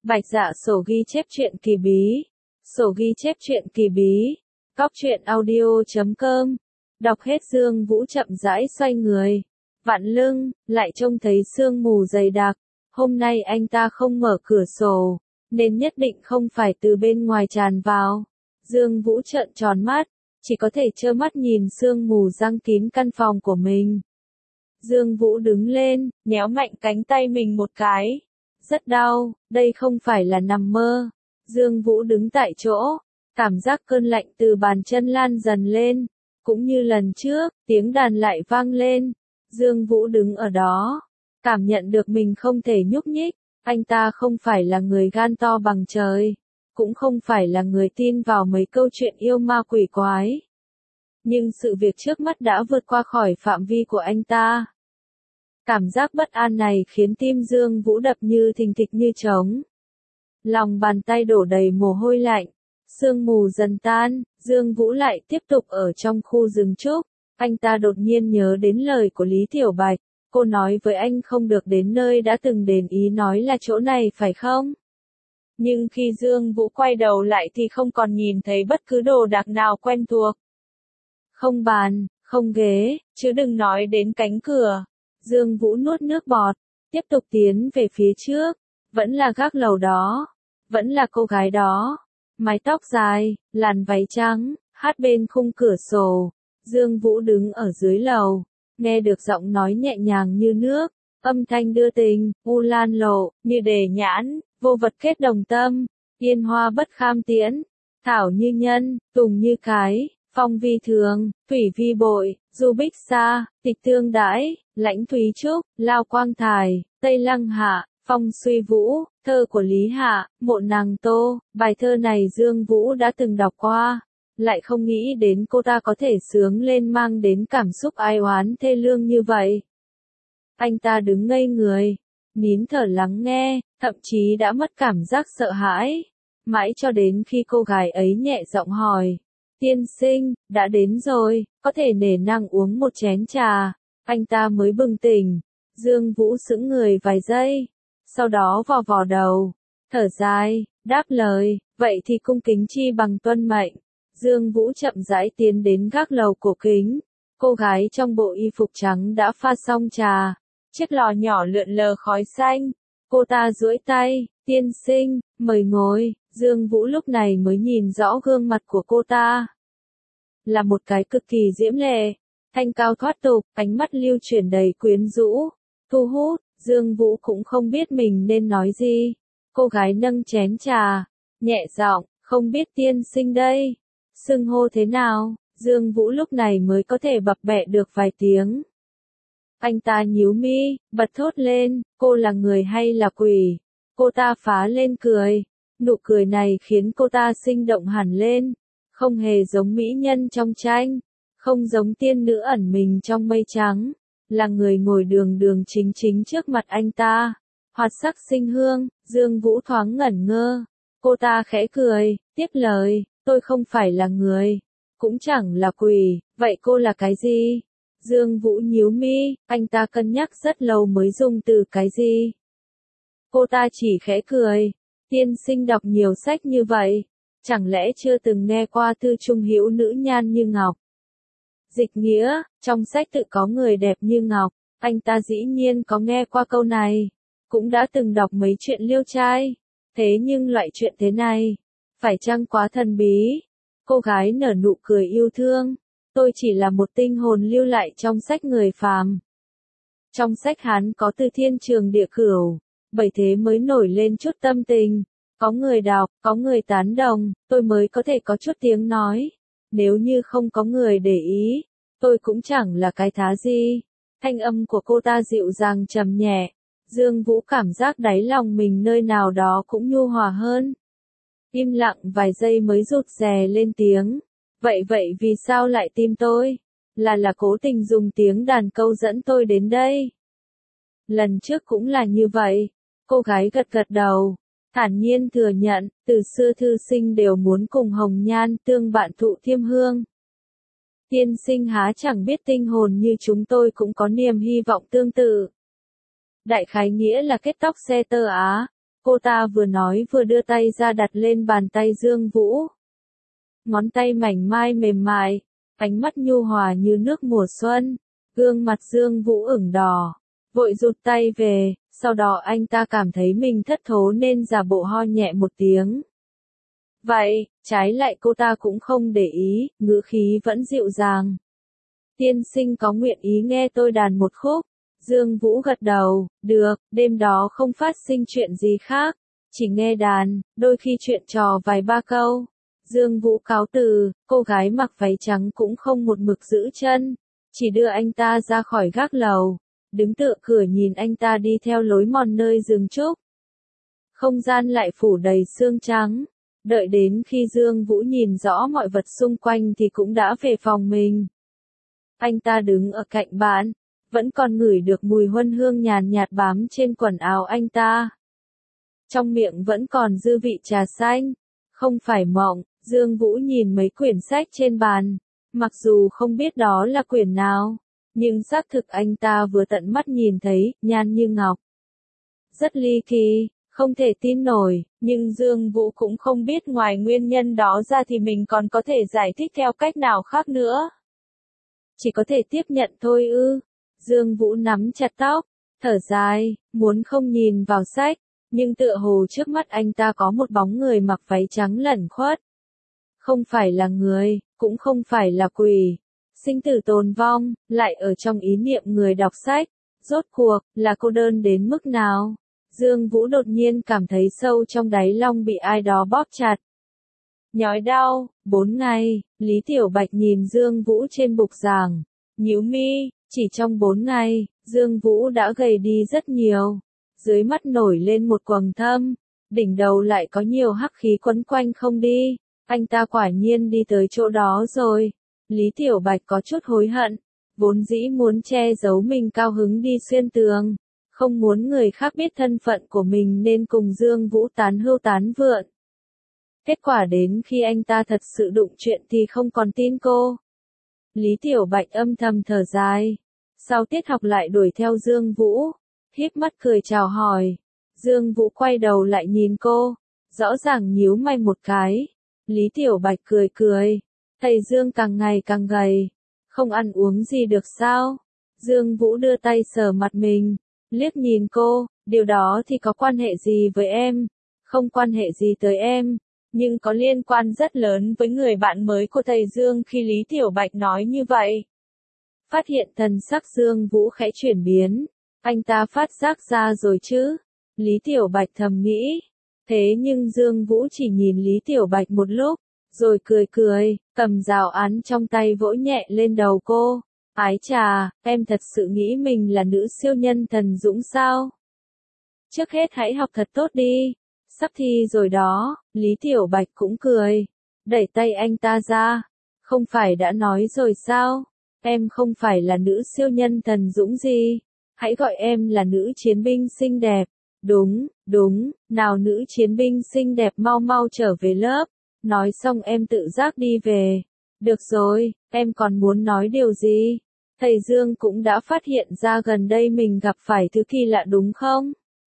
Bạch Dạ sổ ghi chép truyện kỳ bí. Sổ ghi chép truyện kỳ bí. Cóc truyện audio.com. Đọc hết Dương Vũ chậm rãi xoay người. Vặn lưng, lại trông thấy sương mù dày đặc. Hôm nay anh ta không mở cửa sổ, nên nhất định không phải từ bên ngoài tràn vào. Dương Vũ trợn tròn mắt, chỉ có thể trơ mắt nhìn sương mù giăng kín căn phòng của mình. Dương Vũ đứng lên, nhéo mạnh cánh tay mình một cái. Rất đau, đây không phải là nằm mơ. Dương Vũ đứng tại chỗ, cảm giác cơn lạnh từ bàn chân lan dần lên. Cũng như lần trước, tiếng đàn lại vang lên. Dương Vũ đứng ở đó, cảm nhận được mình không thể nhúc nhích. Anh ta không phải là người gan to bằng trời, cũng không phải là người tin vào mấy câu chuyện yêu ma quỷ quái. Nhưng sự việc trước mắt đã vượt qua khỏi phạm vi của anh ta. Cảm giác bất an này khiến tim Dương Vũ đập như thình thịch như trống. Lòng bàn tay đổ đầy mồ hôi lạnh. Sương mù dần tan, Dương Vũ lại tiếp tục ở trong khu rừng trúc. Anh ta đột nhiên nhớ đến lời của Lý Tiểu Bạch. Cô nói với anh không được đến nơi đã từng đền ý nói là chỗ này phải không? Nhưng khi Dương Vũ quay đầu lại thì không còn nhìn thấy bất cứ đồ đạc nào quen thuộc. Không bàn, không ghế, chứ đừng nói đến cánh cửa. Dương Vũ nuốt nước bọt, tiếp tục tiến về phía trước. Vẫn là gác lầu đó, vẫn là cô gái đó. Mái tóc dài, làn váy trắng, hát bên khung cửa sổ. Dương Vũ đứng ở dưới lầu, nghe được giọng nói nhẹ nhàng như nước, âm thanh đưa tình, u lan lộ, như đề nhãn, vô vật kết đồng tâm, yên hoa bất kham tiễn, thảo như nhân, tùng như cái, phong vi thường, thủy vi bội, du bích xa, tịch tương đãi, lãnh thúy trúc, lao quang thải, tây lăng hạ, phong suy vũ, thơ của Lý Hạ, mộ nàng Tô. Bài thơ này Dương Vũ đã từng đọc qua, lại không nghĩ đến cô ta có thể sướng lên mang đến cảm xúc ai oán thê lương như vậy. Anh ta đứng ngây người, nín thở lắng nghe, thậm chí đã mất cảm giác sợ hãi. Mãi cho đến khi cô gái ấy nhẹ giọng hỏi, tiên sinh, đã đến rồi, có thể nể năng uống một chén trà. Anh ta mới bừng tỉnh. Dương Vũ sững người vài giây, sau đó vò vò đầu, thở dài, đáp lời, vậy thì cung kính chi bằng tuân mệnh. Dương Vũ chậm rãi tiến đến gác lầu cổ kính. Cô gái trong bộ y phục trắng đã pha xong trà, chiếc lò nhỏ lượn lờ khói xanh. Cô ta duỗi tay, tiên sinh, mời ngồi. Dương Vũ lúc này mới nhìn rõ gương mặt của cô ta. Là một cái cực kỳ diễm lệ, thanh cao thoát tục, ánh mắt lưu chuyển đầy quyến rũ, thu hút. Dương Vũ cũng không biết mình nên nói gì. Cô gái nâng chén trà, nhẹ giọng, không biết tiên sinh đây, xưng hô thế nào? Dương Vũ lúc này mới có thể bập bẹ được vài tiếng. Anh ta nhíu mi, bật thốt lên, cô là người hay là quỷ? Cô ta phá lên cười. Nụ cười này khiến cô ta sinh động hẳn lên. Không hề giống mỹ nhân trong tranh, không giống tiên nữ ẩn mình trong mây trắng. Là người ngồi đường đường chính chính trước mặt anh ta. Hoạt sắc sinh hương. Dương Vũ thoáng ngẩn ngơ. Cô ta khẽ cười, tiếp lời, tôi không phải là người, cũng chẳng là quỷ, vậy cô là cái gì? Dương Vũ nhíu mi, anh ta cân nhắc rất lâu mới dùng từ cái gì. Cô ta chỉ khẽ cười, tiên sinh đọc nhiều sách như vậy, chẳng lẽ chưa từng nghe qua thư trung hữu nữ nhan như ngọc? Dịch nghĩa, trong sách tự có người đẹp như ngọc, anh ta dĩ nhiên có nghe qua câu này, cũng đã từng đọc mấy chuyện liêu trai. Thế nhưng loại chuyện thế này, phải chăng quá thần bí? Cô gái nở nụ cười yêu thương. Tôi chỉ là một tinh hồn lưu lại trong sách người phàm. Trong sách Hán có từ thiên trường địa cửu, bởi thế mới nổi lên chút tâm tình. Có người đọc, có người tán đồng, tôi mới có thể có chút tiếng nói. Nếu như không có người để ý, tôi cũng chẳng là cái thá gì. Thanh âm của cô ta dịu dàng trầm nhẹ. Dương Vũ cảm giác đáy lòng mình nơi nào đó cũng nhu hòa hơn. Im lặng vài giây mới rụt rè lên tiếng. Vậy vì sao lại tìm tôi? Là cố tình dùng tiếng đàn câu dẫn tôi đến đây. Lần trước cũng là như vậy. Cô gái gật gật đầu, thản nhiên thừa nhận, từ xưa thư sinh đều muốn cùng hồng nhan tương bạn thụ thiêm hương. Tiên sinh há chẳng biết tinh hồn như chúng tôi cũng có niềm hy vọng tương tự. Đại khái nghĩa là kết tóc xe tơ á. Cô ta vừa nói vừa đưa tay ra đặt lên bàn tay Dương Vũ. Ngón tay mảnh mai mềm mại, ánh mắt nhu hòa như nước mùa xuân, gương mặt Dương Vũ ửng đỏ, vội rụt tay về, sau đó anh ta cảm thấy mình thất thố nên giả bộ ho nhẹ một tiếng. Vậy, trái lại cô ta cũng không để ý, ngữ khí vẫn dịu dàng. Tiên sinh có nguyện ý nghe tôi đàn một khúc? Dương Vũ gật đầu, được, đêm đó không phát sinh chuyện gì khác, chỉ nghe đàn, đôi khi chuyện trò vài ba câu. Dương Vũ cáo từ, cô gái mặc váy trắng cũng không một mực giữ chân, chỉ đưa anh ta ra khỏi gác lầu, đứng tựa cửa nhìn anh ta đi theo lối mòn nơi rừng trúc. Không gian lại phủ đầy sương trắng, đợi đến khi Dương Vũ nhìn rõ mọi vật xung quanh thì cũng đã về phòng mình. Anh ta đứng ở cạnh bàn, vẫn còn ngửi được mùi huân hương nhàn nhạt bám trên quần áo anh ta. Trong miệng vẫn còn dư vị trà xanh, không phải mộng. Dương Vũ nhìn mấy quyển sách trên bàn, mặc dù không biết đó là quyển nào, nhưng xác thực anh ta vừa tận mắt nhìn thấy, nhan như ngọc. Rất ly kỳ, không thể tin nổi, nhưng Dương Vũ cũng không biết ngoài nguyên nhân đó ra thì mình còn có thể giải thích theo cách nào khác nữa. Chỉ có thể tiếp nhận thôi ư. Dương Vũ nắm chặt tóc, thở dài, muốn không nhìn vào sách, nhưng tựa hồ trước mắt anh ta có một bóng người mặc váy trắng lẩn khuất. Không phải là người, cũng không phải là quỷ. Sinh tử tồn vong, lại ở trong ý niệm người đọc sách. Rốt cuộc, là cô đơn đến mức nào? Dương Vũ đột nhiên cảm thấy sâu trong đáy lòng bị ai đó bóp chặt. Nhói đau, 4 ngày, Lý Tiểu Bạch nhìn Dương Vũ trên bục giảng, nhíu mi, chỉ trong 4 ngày, Dương Vũ đã gầy đi rất nhiều. Dưới mắt nổi lên một quầng thâm, đỉnh đầu lại có nhiều hắc khí quấn quanh không đi. Anh ta quả nhiên đi tới chỗ đó rồi. Lý Tiểu Bạch có chút hối hận, vốn dĩ muốn che giấu mình cao hứng đi xuyên tường, không muốn người khác biết thân phận của mình nên cùng Dương Vũ tán hưu tán vượn. Kết quả đến khi anh ta thật sự đụng chuyện thì không còn tin cô. Lý Tiểu Bạch âm thầm thở dài. Sau tiết học lại đuổi theo Dương Vũ, híp mắt cười chào hỏi. Dương Vũ quay đầu lại nhìn cô, rõ ràng nhíu mày một cái. Lý Tiểu Bạch cười cười. Thầy Dương càng ngày càng gầy, không ăn uống gì được sao? Dương Vũ đưa tay sờ mặt mình, liếc nhìn cô, điều đó thì có quan hệ gì với em? Không quan hệ gì tới em, nhưng có liên quan rất lớn với người bạn mới của thầy Dương khi Lý Tiểu Bạch nói như vậy. Phát hiện thần sắc Dương Vũ khẽ chuyển biến, anh ta phát giác ra rồi chứ? Lý Tiểu Bạch thầm nghĩ. Thế nhưng Dương Vũ chỉ nhìn Lý Tiểu Bạch một lúc, rồi cười cười, cầm giáo án trong tay vỗ nhẹ lên đầu cô. Ái chà, em thật sự nghĩ mình là nữ siêu nhân thần dũng sao? Trước hết hãy học thật tốt đi. Sắp thi rồi đó, Lý Tiểu Bạch cũng cười, đẩy tay anh ta ra. Không phải đã nói rồi sao? Em không phải là nữ siêu nhân thần dũng gì. Hãy gọi em là nữ chiến binh xinh đẹp. Đúng, đúng, nào nữ chiến binh xinh đẹp mau mau trở về lớp. Nói xong em tự giác đi về. Được rồi, em còn muốn nói điều gì? Thầy Dương cũng đã phát hiện ra gần đây mình gặp phải thứ kỳ lạ đúng không?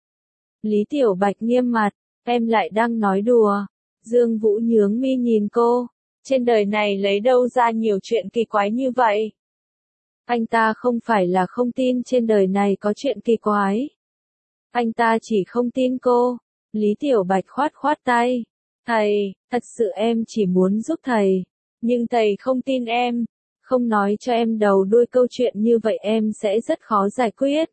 Lý Tiểu Bạch nghiêm mặt, em lại đang nói đùa. Dương Vũ nhướng mi nhìn cô, trên đời này lấy đâu ra nhiều chuyện kỳ quái như vậy? Anh ta không phải là không tin trên đời này có chuyện kỳ quái. Anh ta chỉ không tin cô. Lý Tiểu Bạch khoát khoát tay. Thầy, thật sự em chỉ muốn giúp thầy. Nhưng thầy không tin em. Không nói cho em đầu đuôi câu chuyện như vậy em sẽ rất khó giải quyết.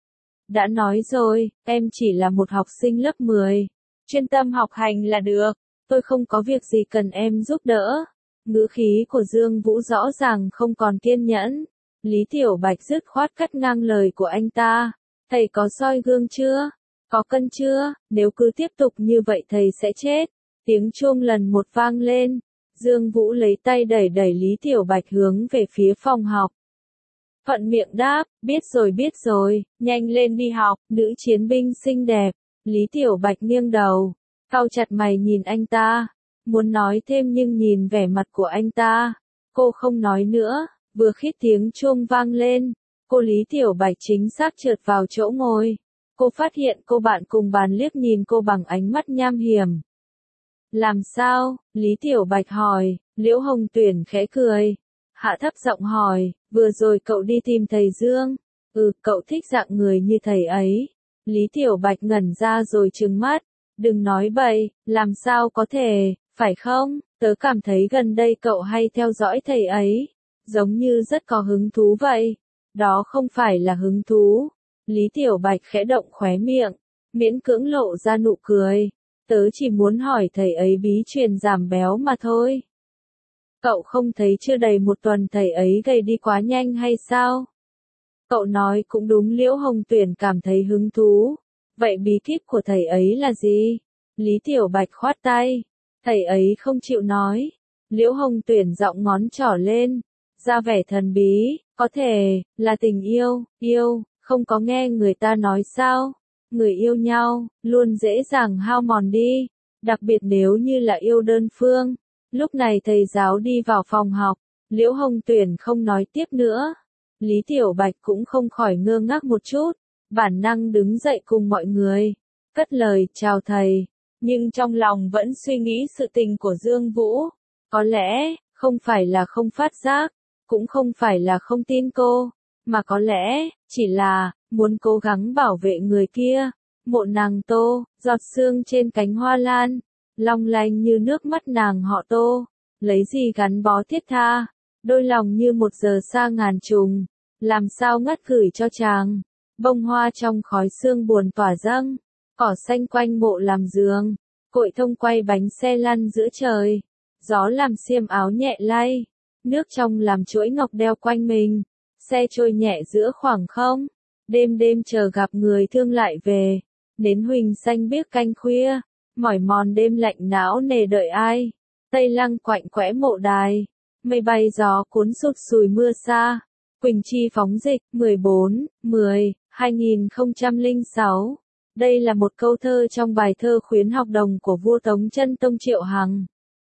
Đã nói rồi, em chỉ là một học sinh lớp 10. Chuyên tâm học hành là được. Tôi không có việc gì cần em giúp đỡ. Ngữ khí của Dương Vũ rõ ràng không còn kiên nhẫn. Lý Tiểu Bạch dứt khoát cắt ngang lời của anh ta. Thầy có soi gương chưa? Có cân chưa? Nếu cứ tiếp tục như vậy thầy sẽ chết. Tiếng chuông lần một vang lên. Dương Vũ lấy tay đẩy đẩy Lý Tiểu Bạch hướng về phía phòng học. Thuận miệng đáp, biết rồi, nhanh lên đi học, nữ chiến binh xinh đẹp. Lý Tiểu Bạch nghiêng đầu, cau chặt mày nhìn anh ta. Muốn nói thêm nhưng nhìn vẻ mặt của anh ta. Cô không nói nữa, vừa khít tiếng chuông vang lên. Cô Lý Tiểu Bạch chính xác trượt vào chỗ ngồi. Cô phát hiện cô bạn cùng bàn liếc nhìn cô bằng ánh mắt nham hiểm. Làm sao? Lý Tiểu Bạch hỏi. Liễu Hồng Tuyển khẽ cười. Hạ thấp giọng hỏi, vừa rồi cậu đi tìm thầy Dương. Cậu thích dạng người như thầy ấy. Lý Tiểu Bạch ngẩn ra rồi trừng mắt. Đừng nói bậy, làm sao có thể, phải không? Tớ cảm thấy gần đây cậu hay theo dõi thầy ấy. Giống như rất có hứng thú vậy. Đó không phải là hứng thú. Lý Tiểu Bạch khẽ động khóe miệng, miễn cưỡng lộ ra nụ cười. Tớ chỉ muốn hỏi thầy ấy bí truyền giảm béo mà thôi. Cậu không thấy chưa đầy một tuần thầy ấy gầy đi quá nhanh hay sao? Cậu nói cũng đúng. Liễu Hồng Tuyển cảm thấy hứng thú. Vậy bí kíp của thầy ấy là gì? Lý Tiểu Bạch khoát tay. Thầy ấy không chịu nói. Liễu Hồng Tuyển giọng ngón trỏ lên, ra vẻ thần bí. Có thể là tình yêu, không có nghe người ta nói sao? Người yêu nhau, luôn dễ dàng hao mòn đi, đặc biệt nếu như là yêu đơn phương. Lúc này thầy giáo đi vào phòng học, Liễu Hồng Tuyển không nói tiếp nữa. Lý Tiểu Bạch cũng không khỏi ngơ ngác một chút, bản năng đứng dậy cùng mọi người, cất lời chào thầy, nhưng trong lòng vẫn suy nghĩ sự tình của Dương Vũ. Có lẽ, không phải là không phát giác, cũng không phải là không tin cô, mà có lẽ, chỉ là, muốn cố gắng bảo vệ người kia. Mộ nàng Tô, giọt sương trên cánh hoa lan, long lanh như nước mắt nàng họ Tô, lấy gì gắn bó thiết tha, đôi lòng như một giờ xa ngàn trùng, làm sao ngắt gửi cho chàng. Bông hoa trong khói sương buồn tỏa dâng, cỏ xanh quanh mộ làm giường, cội thông quay bánh xe lăn giữa trời, gió làm xiêm áo nhẹ lay, nước trong làm chuỗi ngọc đeo quanh mình, xe trôi nhẹ giữa khoảng không, đêm đêm chờ gặp người thương lại về, nến huỳnh xanh biếc canh khuya, mỏi mòn đêm lạnh não nề đợi ai, tây lăng quạnh quẽ mộ đài, mây bay gió cuốn sụt sùi mưa xa, Quỳnh Chi phóng dịch, 14/10/2006. Đây là một câu thơ trong bài thơ khuyến học đồng của vua Tống Chân Tông Triệu Hằng.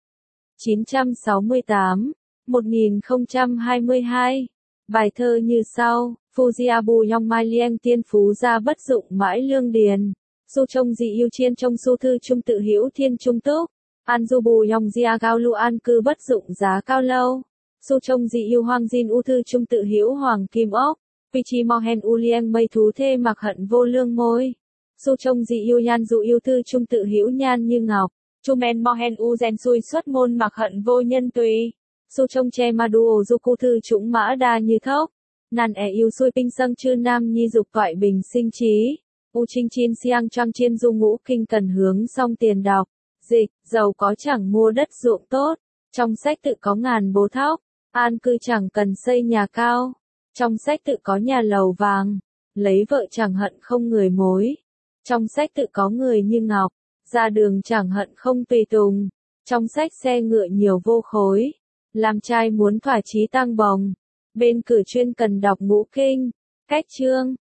968-1022. Bài thơ như sau: Fujiabu Yong Mai Lieng tiên phú gia bất dụng mãi lương điền. Su trông dị yêu chiên trong su thư trung tự hữu thiên trung túc. An du bù Yong Jia Gao Lu an cư bất dụng giá cao lâu. Su trông dị yêu hoang jin u thư trung tự hữu hoàng kim ốc. Pichi mohen u lieng mây thú thê mặc hận vô lương môi. Su trông dị yêu yan dụ yêu thư trung tự hữu nhan như ngọc. Chumen mohen u gen xui xuất môn mặc hận vô nhân tùy. Su trông che ma đu du cu thư trũng mã đa như thốc. Nàn yêu xui tinh sâng chư nam nhi dục toại bình sinh trí. U trinh chin siang trăng chiên du ngũ kinh cần hướng song tiền đọc. Dịch, giàu có chẳng mua đất ruộng tốt. Trong sách tự có ngàn bố thóc. An cư chẳng cần xây nhà cao. Trong sách tự có nhà lầu vàng. Lấy vợ chẳng hận không người mối. Trong sách tự có người như ngọc. Ra đường chẳng hận không tùy tùng. Trong sách xe ngựa nhiều vô khối. Làm trai muốn thỏa chí tăng bồng. Bên cử chuyên cần đọc ngũ kinh. Cách chương.